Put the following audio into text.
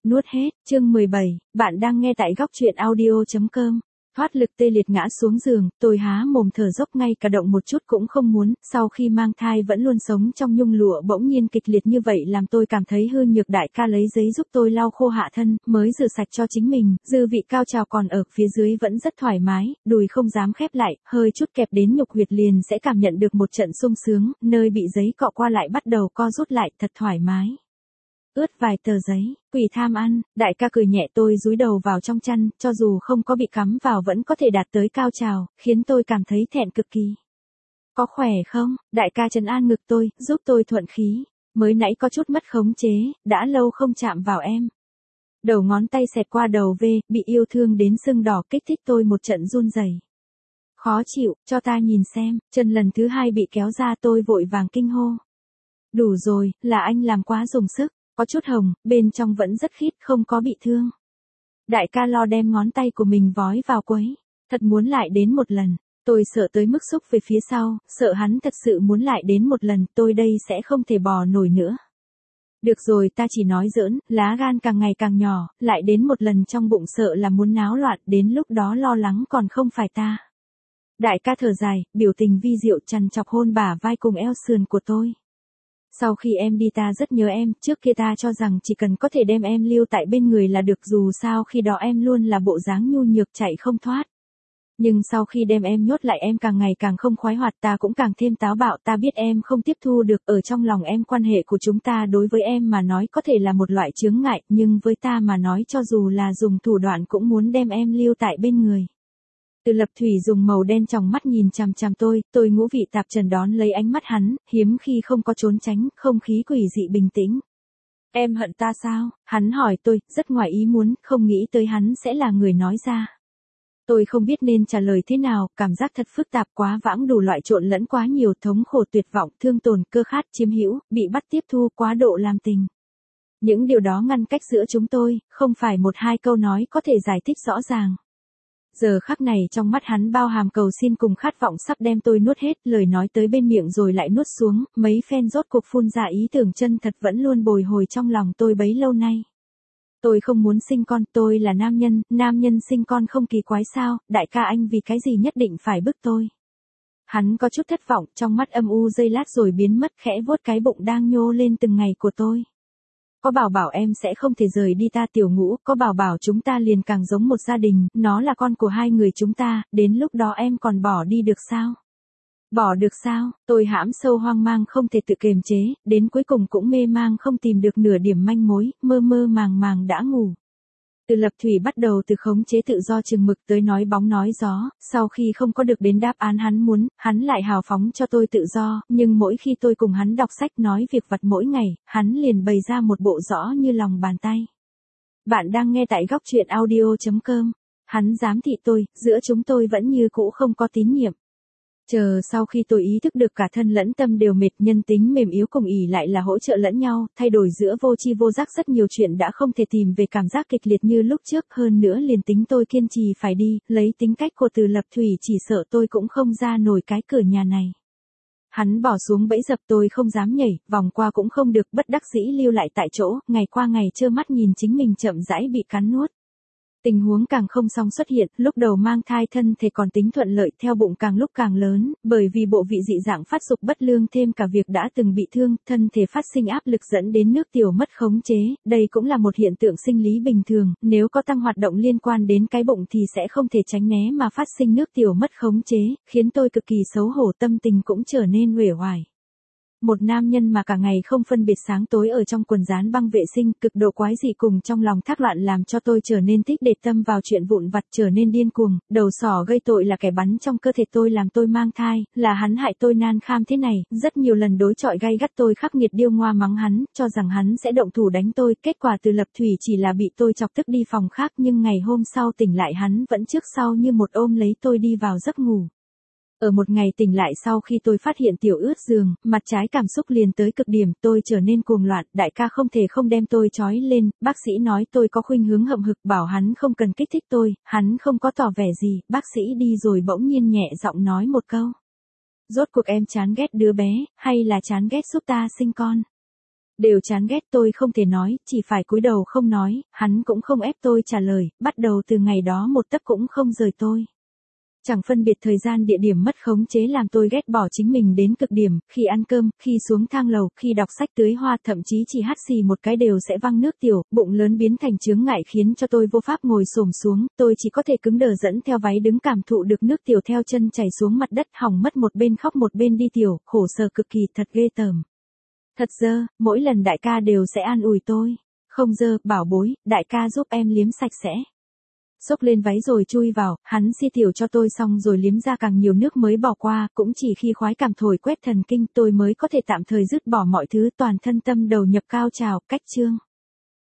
Nuốt hết, chương 17, bạn đang nghe tại góc truyện audio.com. Thoát lực tê liệt ngã xuống giường, tôi há mồm thở dốc ngay cả động một chút cũng không muốn, sau khi mang thai vẫn luôn sống trong nhung lụa bỗng nhiên kịch liệt như vậy làm tôi cảm thấy hư nhược. Đại ca lấy giấy giúp tôi lau khô hạ thân, mới rửa sạch cho chính mình, dư vị cao trào còn ở phía dưới vẫn rất thoải mái, đùi không dám khép lại, hơi chút kẹp đến nhục huyệt liền sẽ cảm nhận được một trận sung sướng, nơi bị giấy cọ qua lại bắt đầu co rút lại thật thoải mái. Ướt vài tờ giấy, quỷ tham ăn, đại ca cười nhẹ tôi dúi đầu vào trong chăn, cho dù không có bị cắm vào vẫn có thể đạt tới cao trào, khiến tôi cảm thấy thẹn cực kỳ. Có khỏe không? Đại ca trấn an ngực tôi, giúp tôi thuận khí, mới nãy có chút mất khống chế, đã lâu không chạm vào em. Đầu ngón tay xẹt qua đầu V, bị yêu thương đến sưng đỏ kích thích tôi một trận run rẩy. Khó chịu, cho ta nhìn xem, chân lần thứ hai bị kéo ra tôi vội vàng kinh hô. Đủ rồi, là anh làm quá dùng sức. Có chút hồng, bên trong vẫn rất khít, không có bị thương. Đại ca lo đem ngón tay của mình vói vào quấy. Thật muốn lại đến một lần. Tôi sợ tới mức xúc về phía sau, sợ hắn thật sự muốn lại đến một lần, tôi đây sẽ không thể bò nổi nữa. Được rồi, ta chỉ nói giỡn, lá gan càng ngày càng nhỏ, lại đến một lần trong bụng sợ là muốn náo loạn, đến lúc đó lo lắng còn không phải ta. Đại ca thở dài, biểu tình vi diệu trằn trọc hôn bả vai cùng eo sườn của tôi. Sau khi em đi ta rất nhớ em, trước kia ta cho rằng chỉ cần có thể đem em lưu tại bên người là được, dù sao khi đó em luôn là bộ dáng nhu nhược chạy không thoát. Nhưng sau khi đem em nhốt lại em càng ngày càng không khoái hoạt, ta cũng càng thêm táo bạo, ta biết em không tiếp thu được, ở trong lòng em quan hệ của chúng ta đối với em mà nói có thể là một loại chướng ngại, nhưng với ta mà nói cho dù là dùng thủ đoạn cũng muốn đem em lưu tại bên người. Từ Lập Thủy dùng màu đen tròng mắt nhìn chằm chằm tôi ngũ vị tạp trần đón lấy ánh mắt hắn, hiếm khi không có trốn tránh, không khí quỷ dị bình tĩnh. Em hận ta sao? Hắn hỏi tôi, rất ngoài ý muốn, không nghĩ tới hắn sẽ là người nói ra. Tôi không biết nên trả lời thế nào, cảm giác thật phức tạp, quá vãng, đủ loại trộn lẫn quá nhiều, thống khổ, tuyệt vọng, thương tổn, cơ khát, chiếm hữu, bị bắt tiếp thu, quá độ làm tình. Những điều đó ngăn cách giữa chúng tôi, không phải một hai câu nói có thể giải thích rõ ràng. Giờ khắc này trong mắt hắn bao hàm cầu xin cùng khát vọng sắp đem tôi nuốt hết, lời nói tới bên miệng rồi lại nuốt xuống, mấy phen rốt cuộc phun ra ý tưởng chân thật vẫn luôn bồi hồi trong lòng tôi bấy lâu nay. Tôi không muốn sinh con, tôi là nam nhân sinh con không kỳ quái sao, đại ca anh vì cái gì nhất định phải bức tôi. Hắn có chút thất vọng, trong mắt âm u giây lát rồi biến mất, khẽ vuốt cái bụng đang nhô lên từng ngày của tôi. Có bảo em sẽ không thể rời đi ta Tiểu Ngũ, có bảo chúng ta liền càng giống một gia đình, nó là con của hai người chúng ta, đến lúc đó em còn bỏ đi được sao? Bỏ được sao? Tôi hãm sâu hoang mang không thể tự kiềm chế, đến cuối cùng cũng mê mang không tìm được nửa điểm manh mối, mơ màng đã ngủ. Từ Lập Thủy bắt đầu từ khống chế tự do chừng mực tới nói bóng nói gió, sau khi không có được đến đáp án hắn muốn, hắn lại hào phóng cho tôi tự do, nhưng mỗi khi tôi cùng hắn đọc sách nói việc vặt mỗi ngày, hắn liền bày ra một bộ rõ như lòng bàn tay. Bạn đang nghe tại góc truyện audio.com, hắn giám thị tôi, giữa chúng tôi vẫn như cũ không có tín nhiệm. Chờ sau khi tôi ý thức được cả thân lẫn tâm đều mệt, nhân tính mềm yếu cùng ỷ lại là hỗ trợ lẫn nhau, thay đổi giữa vô tri vô giác, rất nhiều chuyện đã không thể tìm về cảm giác kịch liệt như lúc trước, hơn nữa liền tính tôi kiên trì phải đi, lấy tính cách của Từ Lập Thủy chỉ sợ tôi cũng không ra nổi cái cửa nhà này. Hắn bỏ xuống bẫy dập tôi không dám nhảy, vòng qua cũng không được, bất đắc dĩ lưu lại tại chỗ, ngày qua ngày trơ mắt nhìn chính mình chậm rãi bị cắn nuốt. Tình huống càng không xong xuất hiện, lúc đầu mang thai thân thể còn tính thuận lợi, theo bụng càng lúc càng lớn, bởi vì bộ vị dị dạng phát dục bất lương thêm cả việc đã từng bị thương, thân thể phát sinh áp lực dẫn đến nước tiểu mất khống chế, đây cũng là một hiện tượng sinh lý bình thường, nếu có tăng hoạt động liên quan đến cái bụng thì sẽ không thể tránh né mà phát sinh nước tiểu mất khống chế, khiến tôi cực kỳ xấu hổ, tâm tình cũng trở nên uể oải. Một nam nhân mà cả ngày không phân biệt sáng tối ở trong quần dán băng vệ sinh, cực độ quái dị cùng trong lòng thác loạn làm cho tôi trở nên thích để tâm vào chuyện vụn vặt, trở nên điên cuồng, đầu sỏ gây tội là kẻ bắn trong cơ thể tôi làm tôi mang thai, là hắn hại tôi nan kham thế này, rất nhiều lần đối chọi gay gắt tôi khắc nghiệt điêu ngoa mắng hắn, cho rằng hắn sẽ động thủ đánh tôi, kết quả Từ Lập Thủy chỉ là bị tôi chọc tức đi phòng khác, nhưng ngày hôm sau tỉnh lại hắn vẫn trước sau như một ôm lấy tôi đi vào giấc ngủ. Ở một ngày tỉnh lại sau khi tôi phát hiện tiểu ướt giường, mặt trái cảm xúc liền tới cực điểm, tôi trở nên cuồng loạn, đại ca không thể không đem tôi trói lên, bác sĩ nói tôi có khuynh hướng hậm hực, bảo hắn không cần kích thích tôi, hắn không có tỏ vẻ gì, bác sĩ đi rồi bỗng nhiên nhẹ giọng nói một câu. Rốt cuộc em chán ghét đứa bé, hay là chán ghét giúp ta sinh con? Đều chán ghét tôi không thể nói, chỉ phải cúi đầu không nói, hắn cũng không ép tôi trả lời, bắt đầu từ ngày đó một tấc cũng không rời tôi. Chẳng phân biệt thời gian địa điểm mất khống chế làm tôi ghét bỏ chính mình đến cực điểm, khi ăn cơm, khi xuống thang lầu, khi đọc sách tưới hoa, thậm chí chỉ hắt xì một cái đều sẽ văng nước tiểu, bụng lớn biến thành chướng ngại khiến cho tôi vô pháp ngồi xổm xuống, tôi chỉ có thể cứng đờ dẫn theo váy đứng cảm thụ được nước tiểu theo chân chảy xuống mặt đất, hỏng mất một bên khóc một bên đi tiểu, khổ sở cực kỳ, thật ghê tởm. Thật dơ, mỗi lần đại ca đều sẽ an ủi tôi. Không dơ, bảo bối, đại ca giúp em liếm sạch sẽ. Xốc lên váy rồi chui vào, hắn si tiểu cho tôi xong rồi liếm ra càng nhiều nước mới bỏ qua, cũng chỉ khi khoái cảm thổi quét thần kinh tôi mới có thể tạm thời dứt bỏ mọi thứ toàn thân tâm đầu nhập cao trào, cách chương.